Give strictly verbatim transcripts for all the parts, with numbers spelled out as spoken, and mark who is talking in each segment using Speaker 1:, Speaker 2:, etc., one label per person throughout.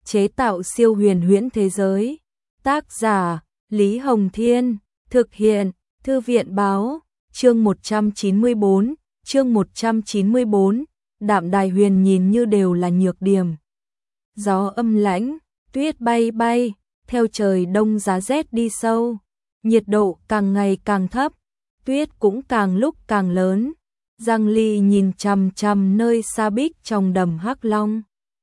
Speaker 1: chế tạo siêu huyền huyễn thế giới. Tác giả Lý Hồng Thiên, thực hiện Thư viện Báo, chương một trăm chín mươi bốn, chương một trăm chín mươi bốn, Đạm Đài Huyền nhìn như đều là nhược điểm. Gió âm lãnh, tuyết bay bay, theo trời đông giá rét đi sâu, nhiệt độ càng ngày càng thấp, tuyết cũng càng lúc càng lớn. Giang Ly nhìn chằm chằm nơi xa bích trong đầm Hắc Long.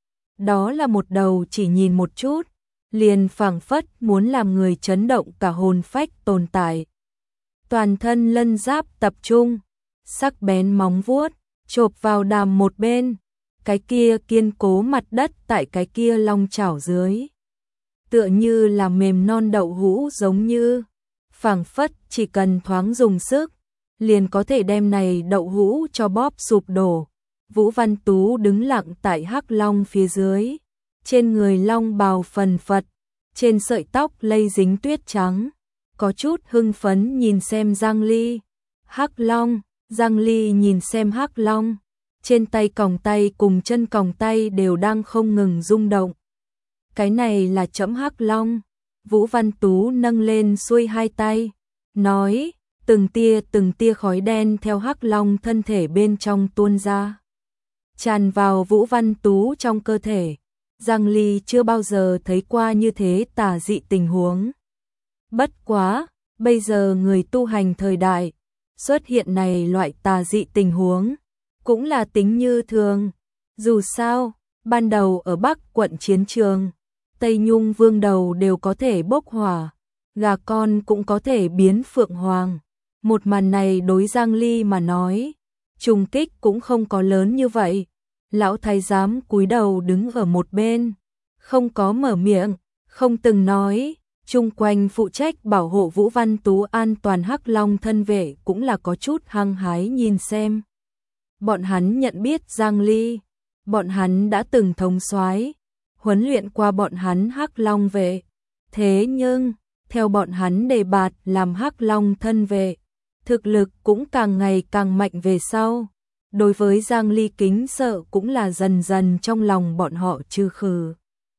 Speaker 1: Đó là một đầu chỉ nhìn một chút, liền phảng phất muốn làm người chấn động cả hồn phách tồn tại. Toàn thân lân giáp tập trung, sắc bén móng vuốt, chộp vào đàm một bên, cái kia kiên cố mặt đất tại cái kia long chảo dưới. Tựa như là mềm non đậu hũ giống như, phảng phất chỉ cần thoáng dùng sức, liền có thể đem này đậu hũ cho bóp sụp đổ. Vũ Văn Tú đứng lặng tại Hắc Long phía dưới, trên người long bào phần phật, trên sợi tóc lây dính tuyết trắng, có chút hưng phấn nhìn xem Giang Ly. Hắc Long, Giang Ly nhìn xem Hắc Long, trên tay còng tay cùng chân còng tay đều đang không ngừng rung động. Cái này là trẫm Hắc Long. Vũ Văn Tú nâng lên xuôi hai tay, nói, từng tia từng tia khói đen theo Hắc Long thân thể bên trong tuôn ra, tràn vào Vũ Văn Tú trong cơ thể. Giang Ly chưa bao giờ thấy qua như thế tà dị tình huống. Bất quá, bây giờ người tu hành thời đại, xuất hiện này loại tà dị tình huống, cũng là tính như thường. Dù sao, ban đầu ở Bắc quận chiến trường, Tây Nhung vương đầu đều có thể bốc hỏa, gà con cũng có thể biến phượng hoàng. Một màn này đối Giang Ly mà nói, trùng kích cũng không có lớn như vậy. Lão thái giám cúi đầu đứng ở một bên, không có mở miệng, không từng nói. Chung quanh phụ trách bảo hộ Vũ Văn Tú an toàn Hắc Long thân vệ cũng là có chút hăng hái nhìn xem. Bọn hắn nhận biết Giang Ly, bọn hắn đã từng thống soái, huấn luyện qua bọn hắn Hắc Long vệ. Thế nhưng, theo bọn hắn đề bạt làm Hắc Long thân vệ, thực lực cũng càng ngày càng mạnh về sau. Đối với Giang Ly kính sợ cũng là dần dần trong lòng bọn họ trừ khử.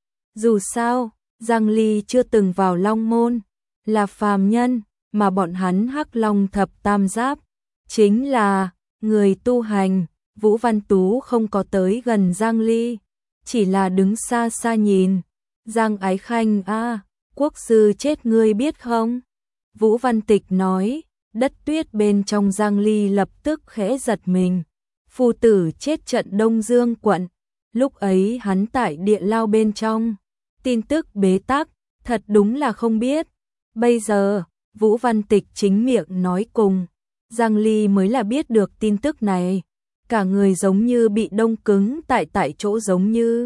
Speaker 1: Dù sao, Giang Ly chưa từng vào Long Môn, là phàm nhân, mà bọn hắn Hắc Long thập tam giáp, chính là người tu hành. Vũ Văn Tú không có tới gần Giang Ly, chỉ là đứng xa xa nhìn. Giang Ái Khanh a, à, quốc sư chết ngươi biết không? Vũ Văn Tịch nói, đất tuyết bên trong Giang Ly lập tức khẽ giật mình. Phu tử chết trận Đông Dương quận, lúc ấy hắn tại địa lao bên trong, tin tức bế tắc, thật đúng là không biết. Bây giờ, Vũ Văn Tịch chính miệng nói cùng, Giang Ly mới là biết được tin tức này. Cả người giống như bị đông cứng tại tại chỗ, giống như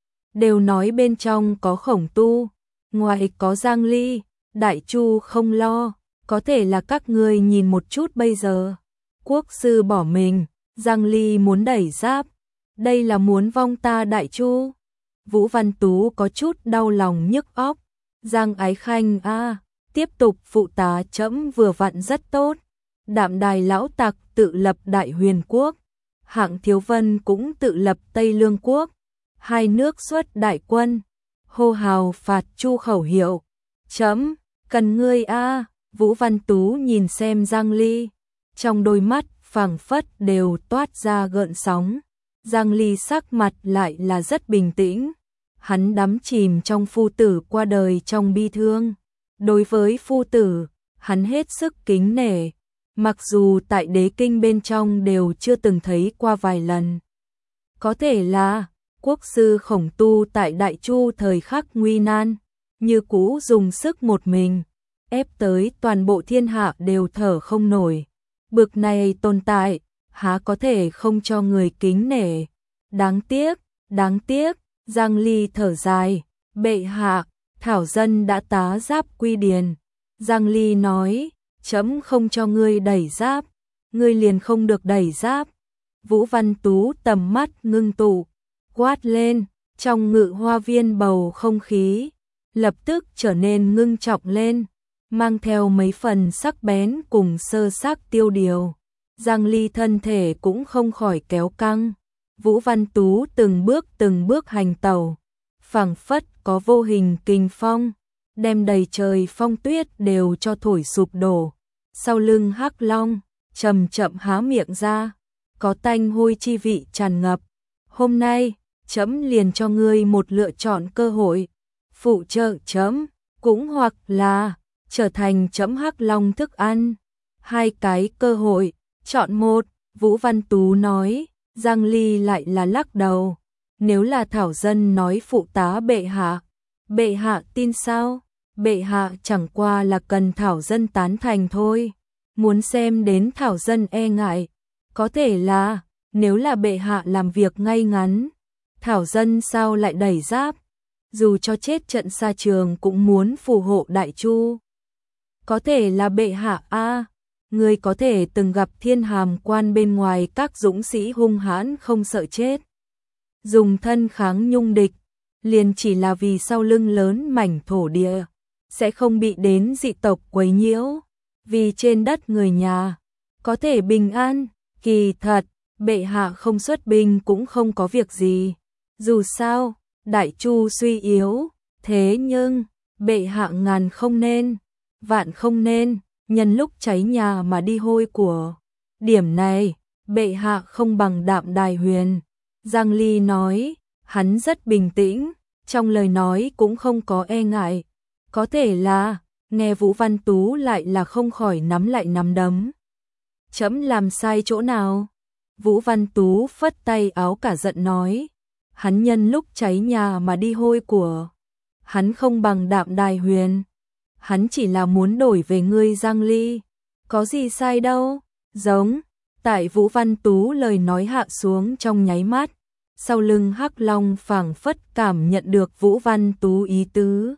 Speaker 1: đều nói bên trong có Khổng Tu, ngoài có Giang Ly. Đại Chu không lo, có thể là các ngươi nhìn một chút bây giờ. Quốc sư bỏ mình, Giang Ly muốn đẩy giáp, đây là muốn vong ta Đại Chu. Vũ Văn Tú có chút đau lòng nhức óc. Giang Ái Khanh a, à, tiếp tục phụ tá trẫm vừa vặn rất tốt. Đạm Đài lão tặc tự lập Đại Huyền quốc, Hạng Thiếu Vân cũng tự lập Tây Lương quốc, hai nước xuất đại quân, hô hào phạt Chu khẩu hiệu. Trẫm cần ngươi a. À. Vũ Văn Tú nhìn xem Giang Ly, trong đôi mắt phảng phất đều toát ra gợn sóng. Giang Ly sắc mặt lại là rất bình tĩnh, hắn đắm chìm trong phu tử qua đời trong bi thương. Đối với phu tử, hắn hết sức kính nể, mặc dù tại đế kinh bên trong đều chưa từng thấy qua vài lần. Có thể là quốc sư Khổng Tu tại Đại Chu thời khắc nguy nan, như cũ dùng sức một mình, ép tới toàn bộ thiên hạ đều thở không nổi. Bực này tồn tại, há có thể không cho người kính nể. Đáng tiếc, đáng tiếc. Giang Ly thở dài, bệ hạ, thảo dân đã tá giáp quy điền. Giang Ly nói, trẫm không cho ngươi đẩy giáp, ngươi liền không được đẩy giáp. Vũ Văn Tú tầm mắt ngưng tụ, quát lên, trong ngự hoa viên bầu không khí lập tức trở nên ngưng trọng lên, mang theo mấy phần sắc bén cùng sơ sắc tiêu điều. Giang Ly thân thể cũng không khỏi kéo căng. Vũ Văn Tú từng bước từng bước hành tẩu, phảng phất có vô hình kình phong, đem đầy trời phong tuyết đều cho thổi sụp đổ. Sau lưng Hắc Long, chậm chậm há miệng ra, có tanh hôi chi vị tràn ngập. Hôm nay, trẫm liền cho ngươi một lựa chọn cơ hội, phụ trợ trẫm, cũng hoặc là trở thành trẫm Hắc Long thức ăn. Hai cái cơ hội, chọn một, Vũ Văn Tú nói. Giang Ly lại là lắc đầu. Nếu là Thảo Dân nói phụ tá bệ hạ, bệ hạ tin sao? Bệ hạ chẳng qua là cần Thảo Dân tán thành thôi. Muốn xem đến Thảo Dân e ngại. Có thể là, nếu là bệ hạ làm việc ngay ngắn, Thảo Dân sao lại đẩy giáp? Dù cho chết trận xa trường cũng muốn phù hộ Đại Chu. Có thể là bệ hạ a, người có thể từng gặp thiên hàm quan bên ngoài các dũng sĩ hung hãn không sợ chết, dùng thân kháng nhung địch, liền chỉ là vì sau lưng lớn mảnh thổ địa, sẽ không bị đến dị tộc quấy nhiễu, vì trên đất người nhà có thể bình an. Kỳ thật, bệ hạ không xuất binh cũng không có việc gì. Dù sao, Đại Chu suy yếu, thế nhưng, bệ hạ ngàn không nên, vạn không nên, nhân lúc cháy nhà mà đi hôi của. Điểm này, bệ hạ không bằng Đạm Đài Huyền. Giang Ly nói, hắn rất bình tĩnh, trong lời nói cũng không có e ngại. Có thể là, nghe Vũ Văn Tú lại là không khỏi nắm lại nắm đấm. Trẫm làm sai chỗ nào? Vũ Văn Tú phất tay áo cả giận nói, hắn nhân lúc cháy nhà mà đi hôi của. Hắn không bằng Đạm Đài Huyền. Hắn chỉ là muốn đổi về ngươi Giang Ly. Có gì sai đâu? Giống. Tại Vũ Văn Tú lời nói hạ xuống trong nháy mắt, sau lưng Hắc Long phảng phất cảm nhận được Vũ Văn Tú ý tứ.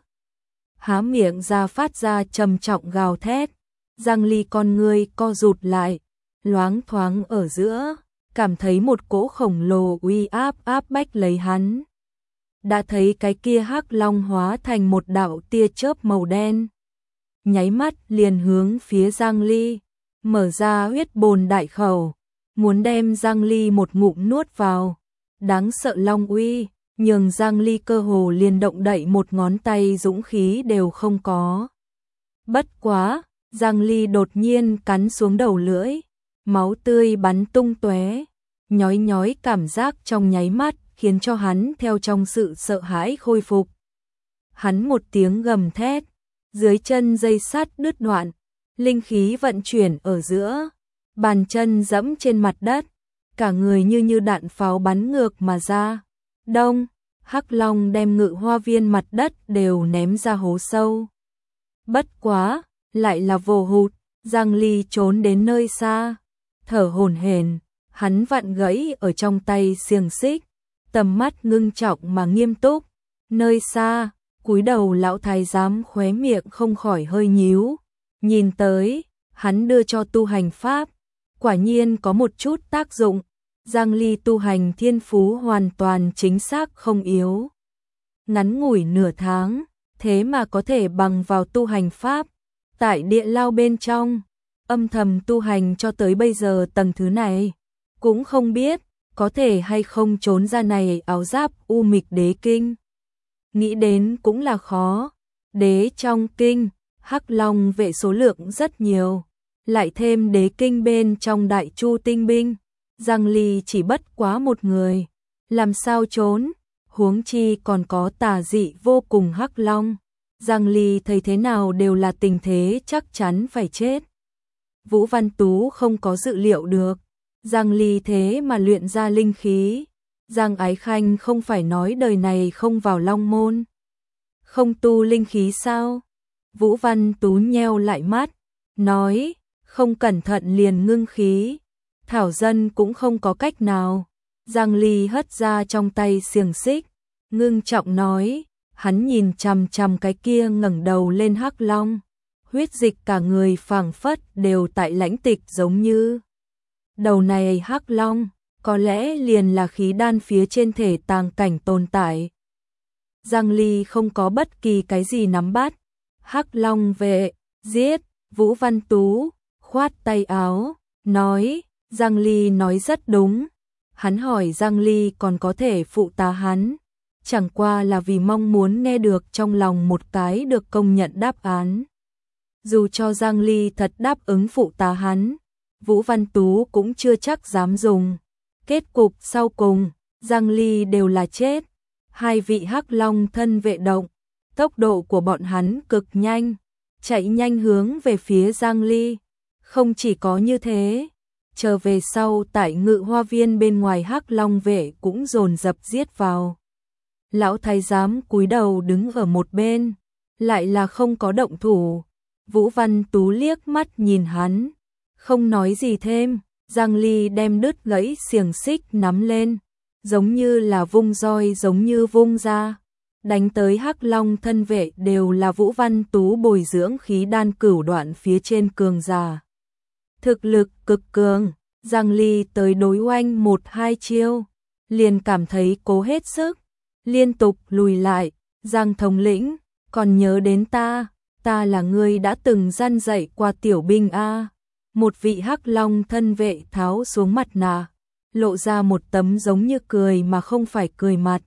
Speaker 1: Há miệng ra phát ra trầm trọng gào thét. Giang Ly con ngươi co rụt lại, loáng thoáng ở giữa, cảm thấy một cỗ khổng lồ uy áp áp bách lấy hắn. Đã thấy cái kia Hắc Long hóa thành một đạo tia chớp màu đen, nháy mắt liền hướng phía Giang Ly, mở ra huyết bồn đại khẩu, muốn đem Giang Ly một ngụm nuốt vào. Đáng sợ long uy, nhường Giang Ly cơ hồ liền động đậy một ngón tay dũng khí đều không có. Bất quá, Giang Ly đột nhiên cắn xuống đầu lưỡi, máu tươi bắn tung tóe, nhói nhói cảm giác trong nháy mắt khiến cho hắn theo trong sự sợ hãi khôi phục. Hắn một tiếng gầm thét, dưới chân dây sắt đứt đoạn, linh khí vận chuyển ở giữa, bàn chân dẫm trên mặt đất, cả người như như đạn pháo bắn ngược mà ra. Đông, Hắc Long đem Ngự Hoa Viên mặt đất đều ném ra hố sâu. Bất quá, lại là vô hụt, Giang Ly trốn đến nơi xa, thở hổn hển, hắn vặn gãy ở trong tay xiềng xích, tầm mắt ngưng trọng mà nghiêm túc. Nơi xa, cúi đầu lão thái giám khóe miệng không khỏi hơi nhíu, nhìn tới, hắn đưa cho tu hành pháp, quả nhiên có một chút tác dụng. Giang Ly tu hành thiên phú hoàn toàn chính xác không yếu. Ngắn ngủi nửa tháng, thế mà có thể bằng vào tu hành pháp, tại địa lao bên trong, âm thầm tu hành cho tới bây giờ tầng thứ này, cũng không biết, có thể hay không trốn ra này áo giáp u mịch đế kinh. Nghĩ đến cũng là khó, đế trong kinh, Hắc Long vệ số lượng rất nhiều, lại thêm đế kinh bên trong Đại Chu tinh binh, Giang Ly chỉ bất quá một người, làm sao trốn, huống chi còn có tà dị vô cùng Hắc Long. Giang Ly thấy thế nào đều là tình thế chắc chắn phải chết. Vũ Văn Tú không có dự liệu được, Giang Ly thế mà luyện ra linh khí. Giang Ái Khanh không phải nói đời này không vào Long Môn, không tu linh khí sao? Vũ Văn Tú nheo lại mắt, nói, không cẩn thận liền ngưng khí. Thảo Dân cũng không có cách nào. Giang Ly hất ra trong tay xiềng xích, ngưng trọng nói, hắn nhìn chằm chằm cái kia ngẩng đầu lên Hắc Long, huyết dịch cả người phảng phất đều tại lãnh tịch giống như. Đầu này Hắc Long, có lẽ liền là khí đan phía trên thể tàng cảnh tồn tại. Giang Ly không có bất kỳ cái gì nắm bắt. Hắc Long vệ, giết. Vũ Văn Tú khoát tay áo, nói, Giang Ly nói rất đúng. Hắn hỏi Giang Ly còn có thể phụ tá hắn, chẳng qua là vì mong muốn nghe được trong lòng một cái được công nhận đáp án. Dù cho Giang Ly thật đáp ứng phụ tá hắn, Vũ Văn Tú cũng chưa chắc dám dùng. Kết cục sau cùng, Giang Ly đều là chết. Hai vị Hắc Long thân vệ động, tốc độ của bọn hắn cực nhanh, chạy nhanh hướng về phía Giang Ly. Không chỉ có như thế, trở về sau tại Ngự Hoa Viên bên ngoài Hắc Long vệ cũng dồn dập giết vào. Lão thái giám cúi đầu đứng ở một bên, lại là không có động thủ. Vũ Văn Tú liếc mắt nhìn hắn, không nói gì thêm. Giang Ly đem đứt gãy xiềng xích nắm lên, giống như là vung roi giống như vung ra. Đánh tới Hắc Long thân vệ đều là Vũ Văn Tú bồi dưỡng khí đan cửu đoạn phía trên cường giả. Thực lực cực cường, Giang Ly tới đối oanh một hai chiêu, liền cảm thấy cố hết sức, liên tục lùi lại. Giang thống lĩnh, còn nhớ đến ta, ta là người đã từng gian dạy qua tiểu binh a. Một vị Hắc Long thân vệ tháo xuống mặt nạ, lộ ra một tấm giống như cười mà không phải cười mặt.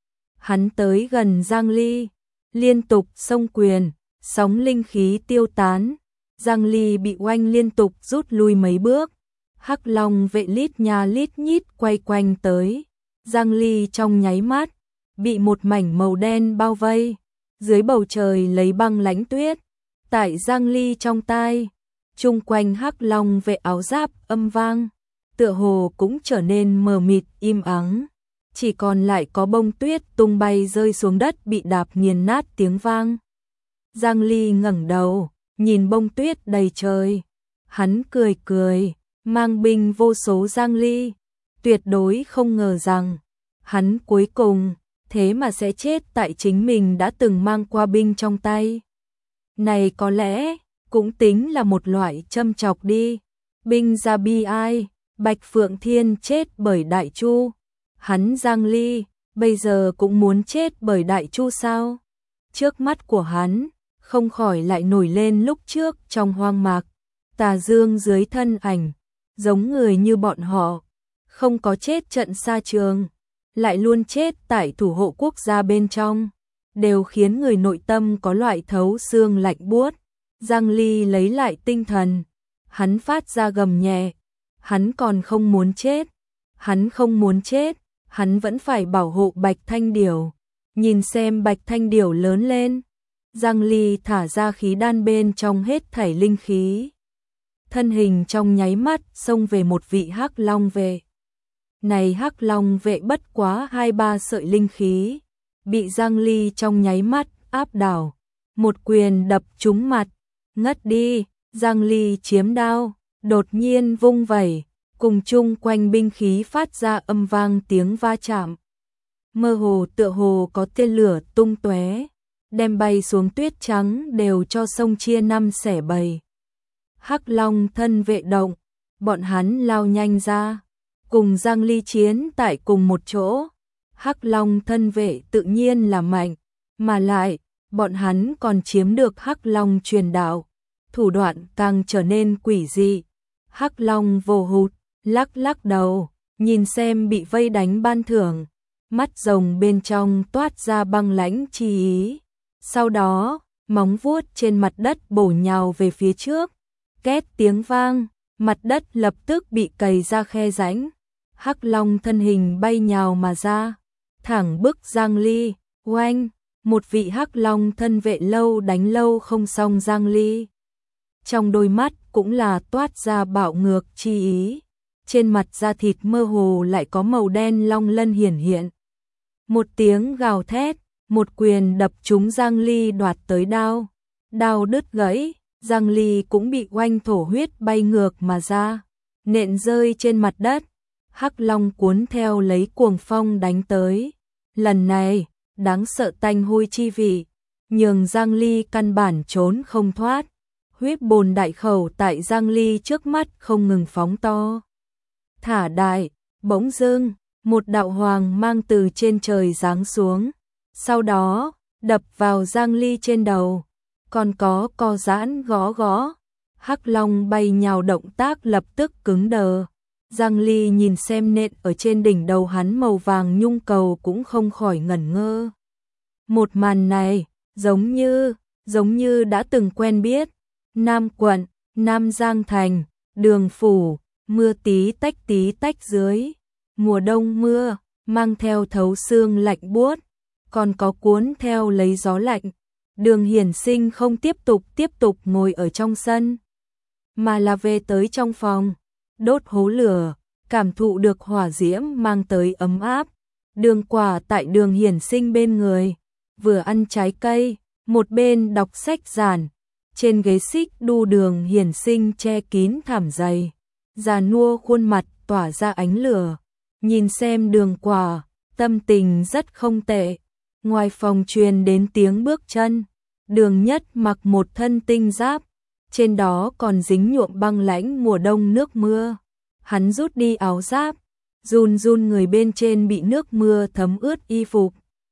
Speaker 1: Hắn tới gần Giang Ly, liên tục xông quyền, sóng linh khí tiêu tán. Giang Ly bị oanh liên tục rút lui mấy bước. Hắc Long vệ lít nha lít nhít quay quanh tới. Giang Ly trong nháy mắt, bị một mảnh màu đen bao vây. Dưới bầu trời lấy băng lãnh tuyết, tại Giang Ly trong tai, chung quanh Hắc Long vệ áo giáp âm vang, tựa hồ cũng trở nên mờ mịt im ắng. Chỉ còn lại có bông tuyết tung bay rơi xuống đất bị đạp nghiền nát tiếng vang. Giang Ly ngẩng đầu, nhìn bông tuyết đầy trời. Hắn cười cười, mang binh vô số Giang Ly. Tuyệt đối không ngờ rằng, hắn cuối cùng, thế mà sẽ chết tại chính mình đã từng mang qua binh trong tay. Này có lẽ, cũng tính là một loại châm chọc đi. Binh ra bi ai, Bạch Phượng Thiên chết bởi Đại Chu. Hắn Giang Ly, bây giờ cũng muốn chết bởi Đại Chu sao? Trước mắt của hắn, không khỏi lại nổi lên lúc trước trong hoang mạc. Tà Dương dưới thân ảnh, giống người như bọn họ, không có chết trận xa trường, lại luôn chết tại thủ hộ quốc gia bên trong, đều khiến người nội tâm có loại thấu xương lạnh buốt. Giang Ly lấy lại tinh thần, hắn phát ra gầm nhẹ, hắn còn không muốn chết, hắn không muốn chết, hắn vẫn phải bảo hộ Bạch Thanh Điểu, nhìn xem Bạch Thanh Điểu lớn lên. Giang Ly thả ra khí đan bên trong hết thảy linh khí, thân hình trong nháy mắt xông về một vị Hắc Long vệ. Này Hắc Long vệ bất quá hai ba sợi linh khí, bị Giang Ly trong nháy mắt áp đảo, một quyền đập trúng mặt, ngất đi. Giang Ly chiếm đao, đột nhiên vung vẩy, cùng chung quanh binh khí phát ra âm vang tiếng va chạm. Mơ hồ tựa hồ có tia lửa tung tóe, đem bay xuống tuyết trắng đều cho sông chia năm xẻ bảy. Hắc Long thân vệ động, bọn hắn lao nhanh ra, cùng Giang Ly chiến tại cùng một chỗ. Hắc Long thân vệ tự nhiên là mạnh, mà lại, bọn hắn còn chiếm được Hắc Long truyền đạo, thủ đoạn càng trở nên quỷ dị. Hắc Long vồ hụt, lắc lắc đầu, nhìn xem bị vây đánh ban thưởng, mắt rồng bên trong toát ra băng lãnh chi ý. Sau đó, móng vuốt trên mặt đất bổ nhào về phía trước, két tiếng vang, mặt đất lập tức bị cày ra khe rãnh. Hắc Long thân hình bay nhào mà ra, thẳng bức Giang Ly. Oanh, một vị Hắc Long thân vệ lâu đánh lâu không xong Giang Ly. Trong đôi mắt cũng là toát ra bạo ngược chi ý, trên mặt da thịt mơ hồ lại có màu đen long lân hiển hiện. Một tiếng gào thét, một quyền đập trúng Giang Ly đoạt tới đao, đao đứt gãy, Giang Ly cũng bị oanh thổ huyết bay ngược mà ra, nện rơi trên mặt đất. Hắc Long cuốn theo lấy cuồng phong đánh tới, lần này, đáng sợ tanh hôi chi vị, nhường Giang Ly căn bản trốn không thoát. Huyết bồn đại khẩu tại Giang Ly trước mắt không ngừng phóng to. Thả đại, bỗng dưng, một đạo hoàng mang từ trên trời giáng xuống, sau đó, đập vào Giang Ly trên đầu, còn có co giãn gõ gõ. Hắc Long bay nhào động tác lập tức cứng đờ. Giang Ly nhìn xem nện ở trên đỉnh đầu hắn màu vàng nhung cầu cũng không khỏi ngẩn ngơ. Một màn này, giống như, giống như đã từng quen biết. Nam quận, Nam Giang Thành, Đường Phủ, mưa tí tách tí tách dưới. Mùa đông mưa, mang theo thấu xương lạnh buốt, còn có cuốn theo lấy gió lạnh. Đường Hiển Sinh không tiếp tục tiếp tục ngồi ở trong sân, mà là về tới trong phòng, đốt hố lửa, cảm thụ được hỏa diễm mang tới ấm áp. Đường Quả tại Đường Hiển Sinh bên người, vừa ăn trái cây, một bên đọc sách giản. Trên ghế xích đu Đường Hiển Sinh che kín thảm dày, già nua khuôn mặt tỏa ra ánh lửa. Nhìn xem Đường Quả, tâm tình rất không tệ. Ngoài phòng truyền đến tiếng bước chân, Đường Nhất mặc một thân tinh giáp, trên đó còn dính nhuộm băng lãnh mùa đông nước mưa. Hắn rút đi áo giáp, run run người bên trên bị nước mưa thấm ướt y phục.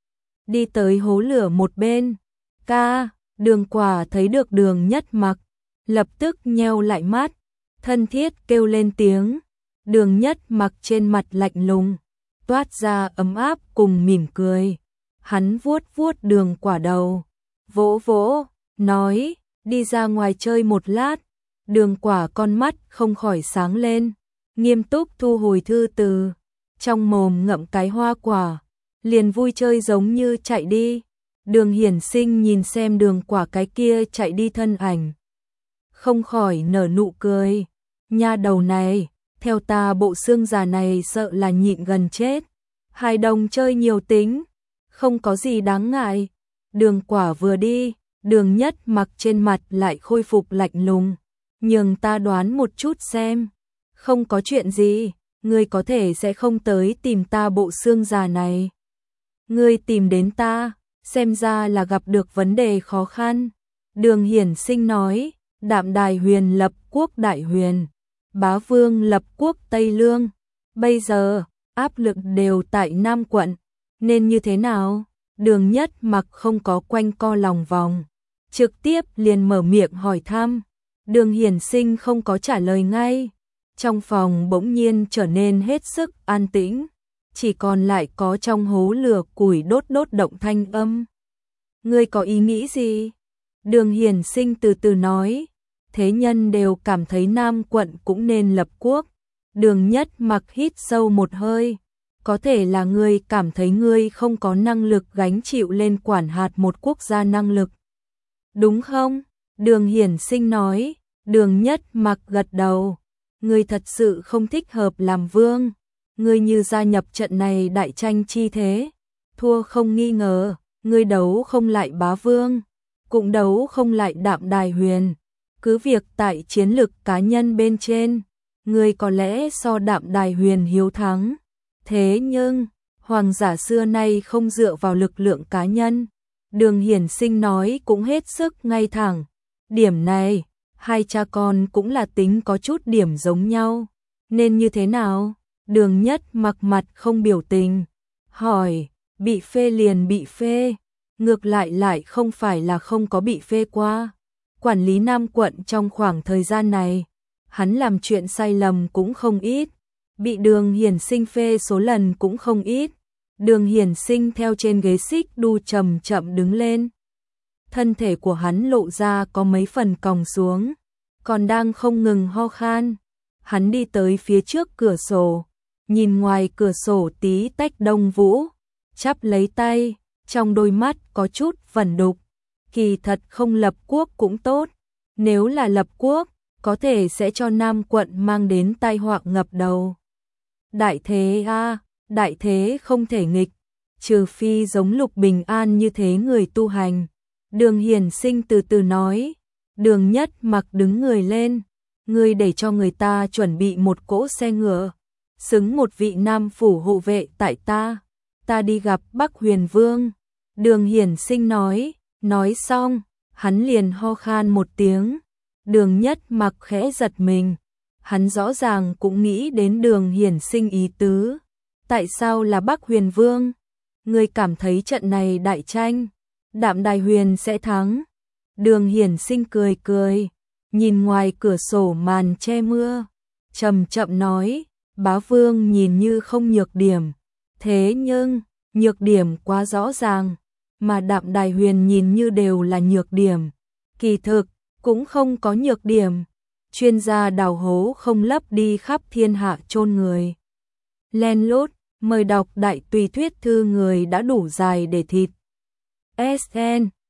Speaker 1: Đi tới hố lửa một bên, ca, Đường Quả thấy được Đường Nhất mặc, lập tức nheo lại mắt, thân thiết kêu lên tiếng. Đường Nhất mặc trên mặt lạnh lùng, toát ra ấm áp cùng mỉm cười. Hắn vuốt vuốt Đường Quả đầu, vỗ vỗ, nói, đi ra ngoài chơi một lát. Đường Quả con mắt không khỏi sáng lên, nghiêm túc thu hồi thư từ, trong mồm ngậm cái hoa quả, liền vui chơi giống như chạy đi. Đường Hiển Sinh nhìn xem Đường Quả cái kia chạy đi thân ảnh, không khỏi nở nụ cười. Nha đầu này, theo ta bộ xương già này sợ là nhịn gần chết. Hai đồng chơi nhiều tính, không có gì đáng ngại. Đường Quả vừa đi, Đường Nhất mặc trên mặt lại khôi phục lạnh lùng. Nhường ta đoán một chút xem. Không có chuyện gì, ngươi có thể sẽ không tới tìm ta bộ xương già này. Ngươi tìm đến ta, xem ra là gặp được vấn đề khó khăn. Đường Hiển Sinh nói, Đạm Đài Huyền lập quốc Đại Huyền, Bá Vương lập quốc Tây Lương. Bây giờ, áp lực đều tại Nam quận, nên như thế nào? Đường Nhất mặc không có quanh co lòng vòng, trực tiếp liền mở miệng hỏi thăm. Đường Hiển Sinh không có trả lời ngay. Trong phòng bỗng nhiên trở nên hết sức an tĩnh, chỉ còn lại có trong hố lửa củi đốt đốt động thanh âm. Ngươi có ý nghĩ gì? Đường Hiển Sinh từ từ nói, thế nhân đều cảm thấy Nam quận cũng nên lập quốc. Đường Nhất mặc hít sâu một hơi, có thể là ngươi cảm thấy ngươi không có năng lực gánh chịu lên quản hạt một quốc gia năng lực. Đúng không? Đường Hiển Sinh nói. Đường Nhất mặc gật đầu, ngươi thật sự không thích hợp làm vương. Ngươi như gia nhập trận này đại tranh chi thế, thua không nghi ngờ. Ngươi đấu không lại Bá Vương, cũng đấu không lại Đạm Đài Huyền. Cứ việc tại chiến lực cá nhân bên trên, ngươi có lẽ so Đạm Đài Huyền hiếu thắng. Thế nhưng, hoàng giả xưa nay không dựa vào lực lượng cá nhân. Đường Hiển Sinh nói cũng hết sức ngay thẳng. Điểm này, hai cha con cũng là tính có chút điểm giống nhau. Nên như thế nào? Đường Nhất mặc mặt không biểu tình, hỏi, bị phê liền bị phê, ngược lại lại không phải là không có bị phê qua. Quản lý Nam quận trong khoảng thời gian này, hắn làm chuyện sai lầm cũng không ít, bị Đường Hiển Sinh phê số lần cũng không ít. Đường Hiển Sinh theo trên ghế xích đu chậm chậm đứng lên. Thân thể của hắn lộ ra có mấy phần còng xuống, còn đang không ngừng ho khan. Hắn đi tới phía trước cửa sổ, nhìn ngoài cửa sổ tí tách đông vũ, chắp lấy tay, trong đôi mắt có chút vẩn đục. Kỳ thật không lập quốc cũng tốt, nếu là lập quốc, có thể sẽ cho Nam quận mang đến tai họa ngập đầu. Đại thế a, à, đại thế không thể nghịch, trừ phi giống Lục Bình An như thế người tu hành. Đường Hiển Sinh từ từ nói. Đường Nhất mặc đứng người lên, ngươi để cho người ta chuẩn bị một cỗ xe ngựa, xứng một vị nam phủ hộ vệ tại ta, ta đi gặp Bắc Huyền Vương. Đường Hiển Sinh nói, nói xong, hắn liền ho khan một tiếng. Đường Nhất mặc khẽ giật mình, hắn rõ ràng cũng nghĩ đến Đường Hiển Sinh ý tứ. Tại sao là Bắc Huyền Vương? Ngươi cảm thấy trận này đại tranh, Đạm Đài Huyền sẽ thắng? Đường Hiển Sinh cười cười, nhìn ngoài cửa sổ màn che mưa, chậm chậm nói, Bá Vương nhìn như không nhược điểm, thế nhưng, nhược điểm quá rõ ràng, mà Đạm Đài Huyền nhìn như đều là nhược điểm. Kỳ thực, cũng không có nhược điểm, chuyên gia đào hố không lấp đi khắp thiên hạ chôn người. Len lút, mời đọc đại tùy thuyết thư người đã đủ dài để thịt. ét en